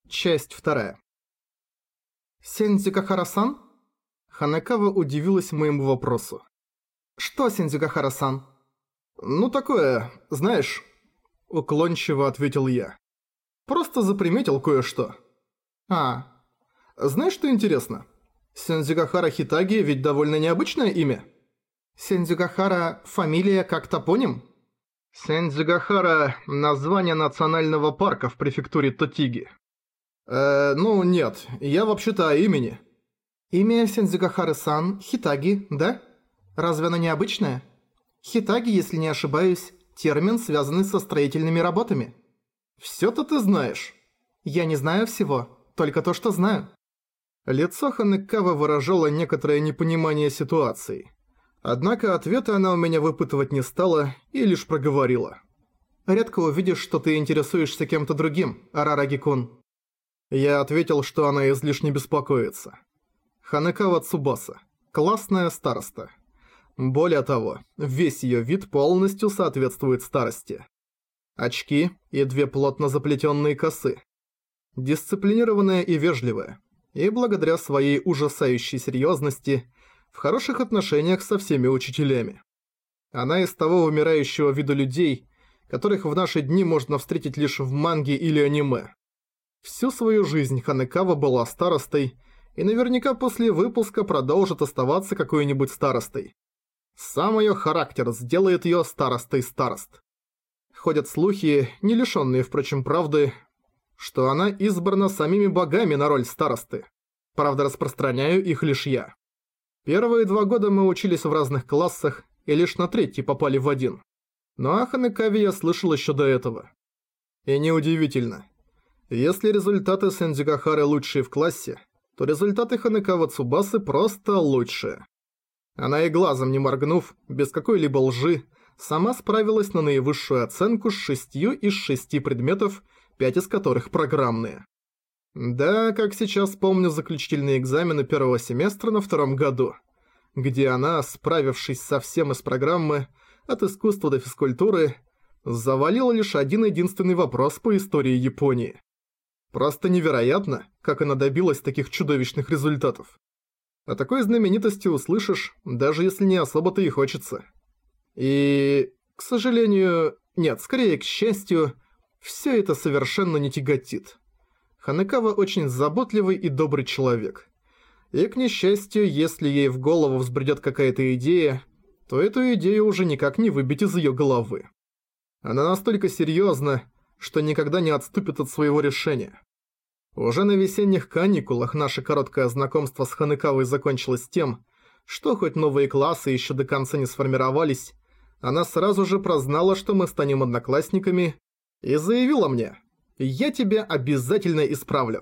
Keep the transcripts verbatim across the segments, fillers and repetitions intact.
Часть вторая. «Сендзюкахара-сан?» Ханекава удивилась моему вопросу. «Что, Сендзюкахара-сан?» «Ну такое, знаешь...» Уклончиво ответил я. «Просто заприметил кое-что». «А, знаешь, что интересно? Сендзюкахара Хитаги ведь довольно необычное имя». «Сендзюкахара – фамилия как топоним?» «Сендзюкахара – название национального парка в префектуре Тотиги». «Э, ну нет, я вообще-то о имени». «Имя Сендзюкахары-сан Хитаги, да? Разве оно необычное? Хитаги, если не ошибаюсь, термин, связанный со строительными работами». «Всё-то ты знаешь». «Я не знаю всего, только то, что знаю». Лицо Ханекавы выражало некоторое непонимание ситуации. Однако ответа она у меня выпытывать не стала и лишь проговорила. «Редко увидишь, что ты интересуешься кем-то другим, Арараги-кун». Я ответил, что она излишне беспокоится. Ханекава Цубаса. Классная староста. Более того, весь её вид полностью соответствует старости. Очки и две плотно заплетённые косы. Дисциплинированная и вежливая. И благодаря своей ужасающей серьёзности в хороших отношениях со всеми учителями. Она из того умирающего вида людей, которых в наши дни можно встретить лишь в манге или аниме. Всю свою жизнь Ханекава была старостой, и наверняка после выпуска продолжит оставаться какой-нибудь старостой. Сам её характер сделает её старостой старост. Ходят слухи, не лишённые, впрочем, правды, что она избрана самими богами на роль старосты. Правда, распространяю их лишь я. Первые два года мы учились в разных классах, и лишь на третий попали в один. Но о Ханекаве я слышал ещё до этого. И неудивительно. Если результаты Сендзюкахары лучшие в классе, то результаты Ханекавы Цубасы просто лучшие. Она и глазом не моргнув, без какой-либо лжи, сама справилась на наивысшую оценку с шестью из шести предметов, пять из которых программные. Да, как сейчас помню заключительные экзамены первого семестра на втором году, где она, справившись со всем из программы, от искусства до физкультуры, завалила лишь один единственный вопрос по истории Японии. Просто невероятно, как она добилась таких чудовищных результатов. О такой знаменитости услышишь, даже если не особо-то и хочется. И, к сожалению, нет, скорее к счастью, всё это совершенно не тяготит. Ханекава очень заботливый и добрый человек. И, к несчастью, если ей в голову взбредёт какая-то идея, то эту идею уже никак не выбить из её головы. Она настолько серьёзна, что никогда не отступит от своего решения. Уже на весенних каникулах наше короткое знакомство с Ханекавой закончилось тем, что хоть новые классы ещё до конца не сформировались, она сразу же прознала, что мы станем одноклассниками, и заявила мне: «Я тебя обязательно исправлю».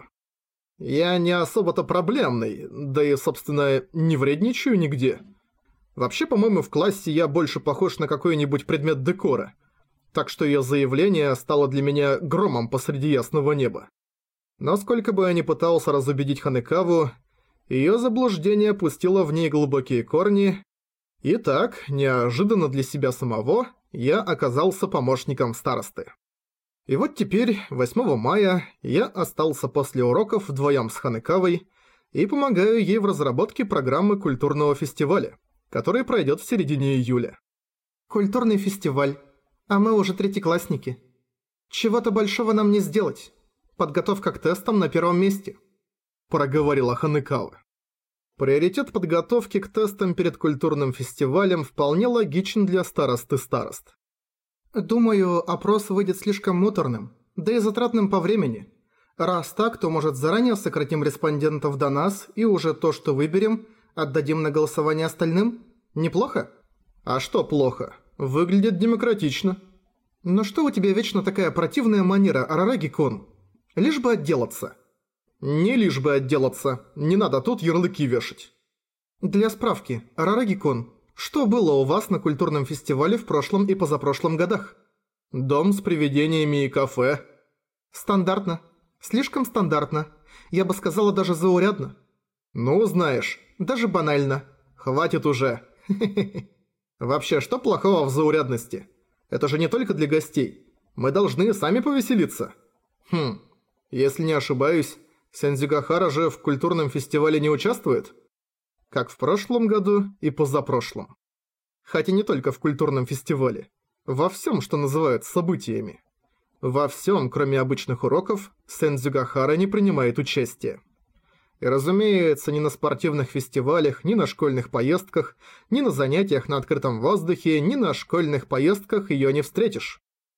Я не особо-то проблемный, да и, собственно, не вредничаю нигде. Вообще, по-моему, в классе я больше похож на какой-нибудь предмет декора, так что её заявление стало для меня громом посреди ясного неба. Но сколько бы я ни пытался разубедить Ханекаву, её заблуждение пустило в ней глубокие корни, и так, неожиданно для себя самого, я оказался помощником старосты. И вот теперь, восьмого мая, я остался после уроков вдвоём с Ханекавой и помогаю ей в разработке программы культурного фестиваля, который пройдёт в середине июля. «Культурный фестиваль. А мы уже третьеклассники. Чего-то большого нам не сделать. Подготовка к тестам на первом месте», – проговорила Ханекава. Приоритет подготовки к тестам перед культурным фестивалем вполне логичен для старосты старост. «Думаю, опрос выйдет слишком муторным, да и затратным по времени. Раз так, то, может, заранее сократим респондентов до нас и уже то, что выберем, отдадим на голосование остальным? Неплохо?» «А что плохо? Выглядит демократично». «Но что у тебя вечно такая противная манера, Арараги-кун? Лишь бы отделаться». «Не лишь бы отделаться, не надо тут ярлыки вешать». «Для справки, Арараги-кун, что было у вас на культурном фестивале в прошлом и позапрошлом годах?» «Дом с привидениями и кафе». «Стандартно. Слишком стандартно. Я бы сказала, даже заурядно». «Ну, знаешь, даже банально. Хватит уже. Вообще, что плохого в заурядности? Это же не только для гостей. Мы должны сами повеселиться». «Хм, Если не ошибаюсь, Сэндзюгахара же в культурном фестивале не участвует? Как в прошлом году и позапрошлом. Хотя не только в культурном фестивале. Во всем, что называют событиями. Во всем, кроме обычных уроков, Сэндзюгахара не принимает участие. И разумеется, ни на спортивных фестивалях, ни на школьных поездках, ни на занятиях на открытом воздухе, ни на школьных поездках её не встретишь.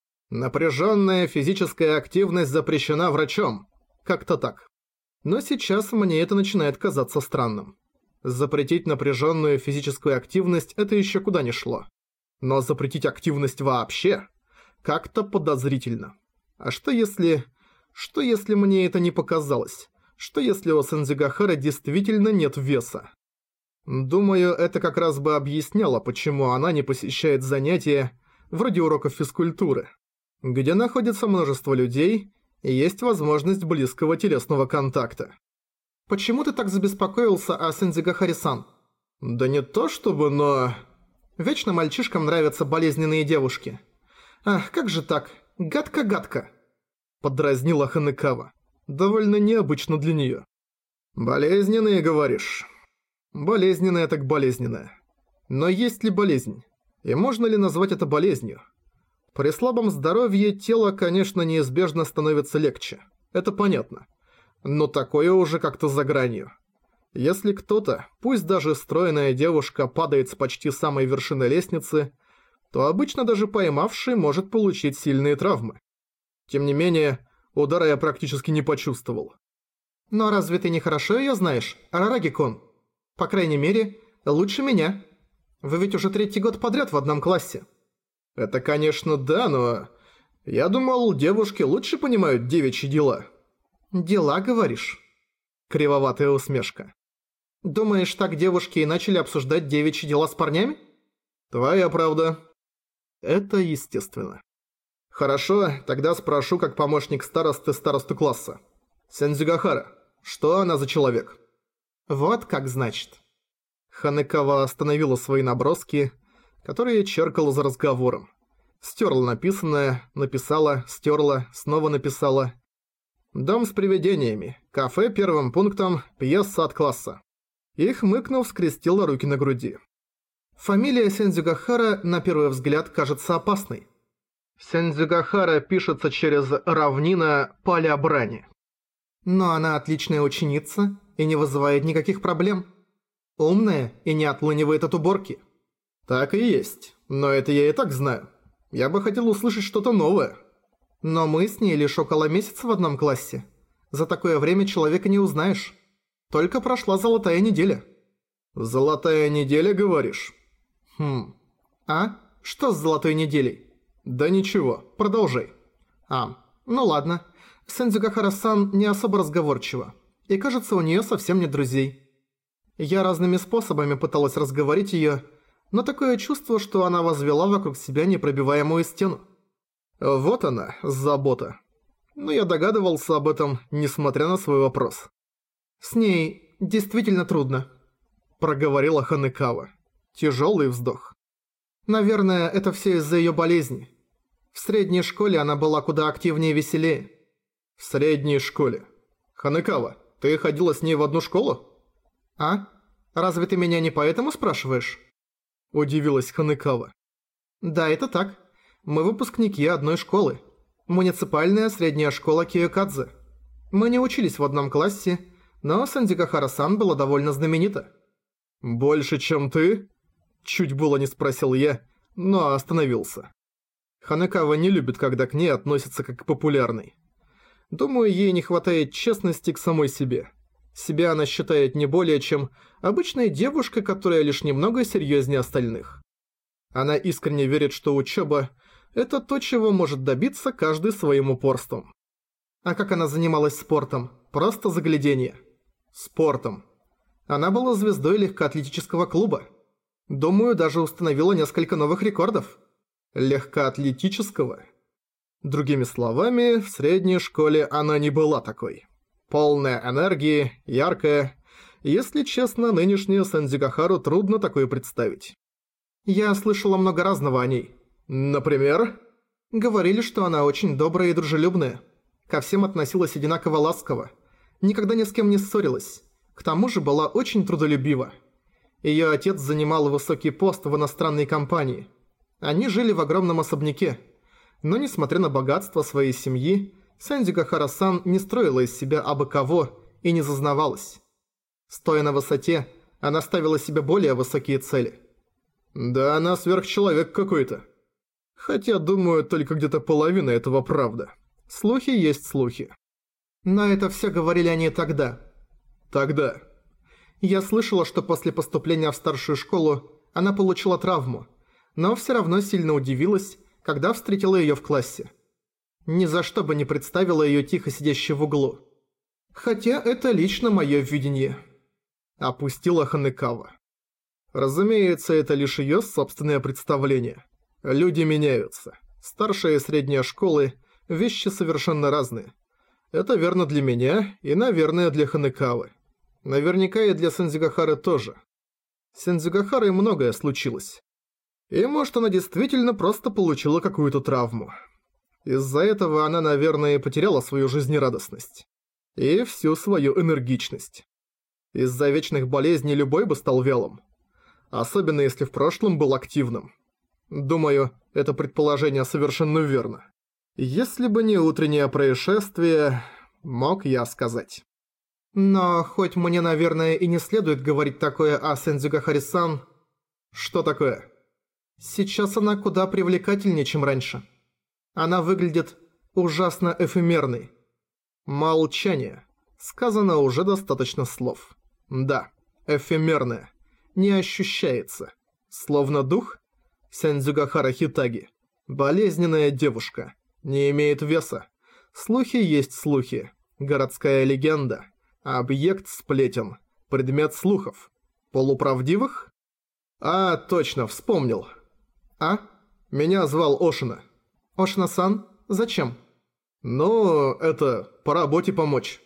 Напряжённая физическая активность запрещена врачом. Как-то так. Но сейчас мне это начинает казаться странным. Запретить напряжённую физическую активность – это ещё куда ни шло. Но запретить активность вообще – как-то подозрительно. А что если... Что если мне это не показалось? Что если у Сэндзюгахары действительно нет веса? Думаю, это как раз бы объясняло, почему она не посещает занятия, вроде уроков физкультуры, где находится множество людей и есть возможность близкого телесного контакта. Почему ты так забеспокоился о Сэндзюгахаре-сан? Да не то чтобы, но... Вечно мальчишкам нравятся болезненные девушки. Ах, как же так? Гадко-гадко. Подразнила Ханекава. Довольно необычно для неё. Болезненные, говоришь? Болезненная так болезненная. Но есть ли болезнь? И можно ли назвать это болезнью? При слабом здоровье тело, конечно, неизбежно становится легче. Это понятно. Но такое уже как-то за гранью. Если кто-то, пусть даже стройная девушка, падает с почти самой вершины лестницы, то обычно даже поймавший может получить сильные травмы. Тем не менее, удара я практически не почувствовал. Но разве ты не хорошо её знаешь, Арараги-кун? По крайней мере, лучше меня. Вы ведь уже третий год подряд в одном классе. Это, конечно, да, но... Я думал, девушки лучше понимают девичьи дела. Дела, говоришь? Кривоватая усмешка. Думаешь, так девушки и начали обсуждать девичьи дела с парнями? Твоя правда. Это естественно. Хорошо, тогда спрошу как помощник старосты старосту класса. Сэндзюгахара, что она за человек? Вот как значит. Ханекава остановила свои наброски, которые черкала за разговором. Стерла написанное, написала, стерла, снова написала. Дом с привидениями, кафе первым пунктом, пьеса от класса. И, хмыкнув, скрестила руки на груди. Фамилия Сэндзюгахара на первый взгляд кажется опасной. Сэндзюгахара пишется через равнина поля брани. Но она отличная ученица и не вызывает никаких проблем. Умная и не отлынивает от уборки. Так и есть, но это я и так знаю. Я бы хотел услышать что-то новое. Но мы с ней лишь около месяца в одном классе. За такое время человека не узнаешь. Только прошла золотая неделя. Золотая неделя, говоришь? Хм. А? Что с золотой неделей? Да ничего, продолжай. А, ну ладно. Сэндзюгахара-сан не особо разговорчива. И кажется, у неё совсем нет друзей. Я разными способами пыталась разговорить её, но такое чувство, что она возвела вокруг себя непробиваемую стену. Вот она, забота. Но я догадывался об этом, несмотря на свой вопрос. «С ней действительно трудно», – проговорила Ханекава. Тяжелый вздох. «Наверное, это все из-за её болезни. В средней школе она была куда активнее и веселее». «В средней школе? Ханекава, ты ходила с ней в одну школу?» «А? Разве ты меня не поэтому спрашиваешь?» – удивилась Ханекава. «Да, это так. Мы выпускники одной школы. Муниципальная средняя школа Киёкадзе. Мы не учились в одном классе, но Сэндзюгахара-сан была довольно знаменита». «Больше, чем ты?» – чуть было не спросил я, но остановился. Ханекава не любит, когда к ней относятся как к популярной. Думаю, ей не хватает честности к самой себе. Себя она считает не более чем обычной девушкой, которая лишь немного серьезнее остальных. Она искренне верит, что учеба – это то, чего может добиться каждый своим упорством. А как она занималась спортом? Просто загляденье. Спортом. Она была звездой легкоатлетического клуба. Думаю, даже установила несколько новых рекордов. Легкоатлетического? Другими словами, в средней школе она не была такой. Полная энергии, яркая. Если честно, нынешнюю Сэндзюгахару трудно такое представить. Я слышала много разного о ней. Например? Говорили, что она очень добрая и дружелюбная. Ко всем относилась одинаково ласково. Никогда ни с кем не ссорилась. К тому же была очень трудолюбива. Её отец занимал высокий пост в иностранной компании. Они жили в огромном особняке. Но несмотря на богатство своей семьи, Сэндзюгахара-сан не строила из себя абы кого и не зазнавалась. Стоя на высоте, она ставила себе более высокие цели. Да она сверхчеловек какой-то. Хотя, думаю, только где-то половина этого правда. Слухи есть слухи. Но это все говорили они тогда. Тогда. Я слышала, что после поступления в старшую школу она получила травму, но все равно сильно удивилась, когда встретила её в классе. Ни за что бы не представила её тихо сидящей в углу. Хотя это лично моё видение. Опустила Ханекава. Разумеется, это лишь её собственное представление. Люди меняются. Старшая и средняя школы – вещи совершенно разные. Это верно для меня и, наверное, для Ханекавы. Наверняка и для Сэндзюгахары тоже. С Сэндзюгахарой многое случилось. И может, она действительно просто получила какую-то травму. Из-за этого она, наверное, потеряла свою жизнерадостность. И всю свою энергичность. Из-за вечных болезней любой бы стал вялым. Особенно если в прошлом был активным. Думаю, это предположение совершенно верно. Если бы не утреннее происшествие, мог я сказать. Но хоть мне, наверное, и не следует говорить такое о Сэндзюгахаре-сан. Что такое? Сейчас она куда привлекательнее, чем раньше. Она выглядит ужасно эфемерной. Молчание. Сказано уже достаточно слов. Да, эфемерная. Не ощущается. Словно дух? Сэндзюгахара Хитаги. Болезненная девушка. Не имеет веса. Слухи есть слухи. Городская легенда. Объект сплетен. Предмет слухов. Полуправдивых? А, точно, вспомнил. А? Меня звал Ошина. Ошина-сан? Зачем? Ну, это, по работе помочь.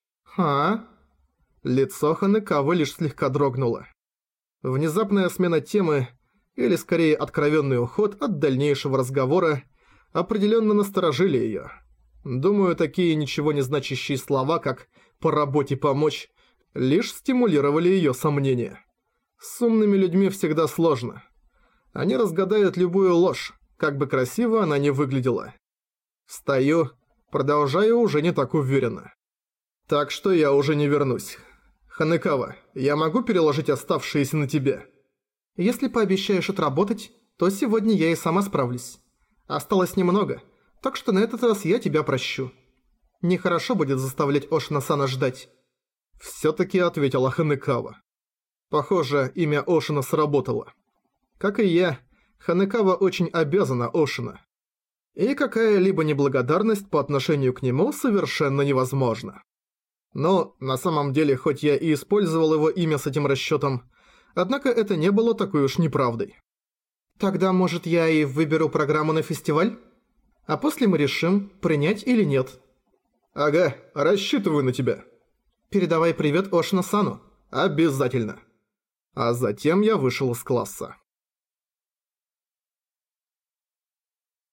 А? Лицо Ханекавы лишь слегка дрогнуло. Внезапная смена темы, или скорее откровенный уход от дальнейшего разговора, определенно насторожили её. Думаю, такие ничего не значащие слова, как «по работе помочь», лишь стимулировали её сомнения. С умными людьми всегда сложно. Они разгадают любую ложь, как бы красиво она ни выглядела. Встаю, продолжаю уже не так уверенно. Так что я уже не вернусь. Ханекава, я могу переложить оставшиеся на тебя? Если пообещаешь отработать, то сегодня я и сама справлюсь. Осталось немного, так что на этот раз я тебя прощу. Нехорошо будет заставлять Ошина-сана ждать. Всё-таки ответила Ханекава. Похоже, имя Ошина сработало. Как и я, Ханекава очень обязана Ошина. И какая-либо неблагодарность по отношению к нему совершенно невозможна. Но, на самом деле, хоть я и использовал его имя с этим расчётом, однако это не было такой уж неправдой. Тогда, может, я и выберу программу на фестиваль? А после мы решим, принять или нет. Ага, рассчитываю на тебя. Передавай привет Ошина-сану. Обязательно. А затем я вышел из класса.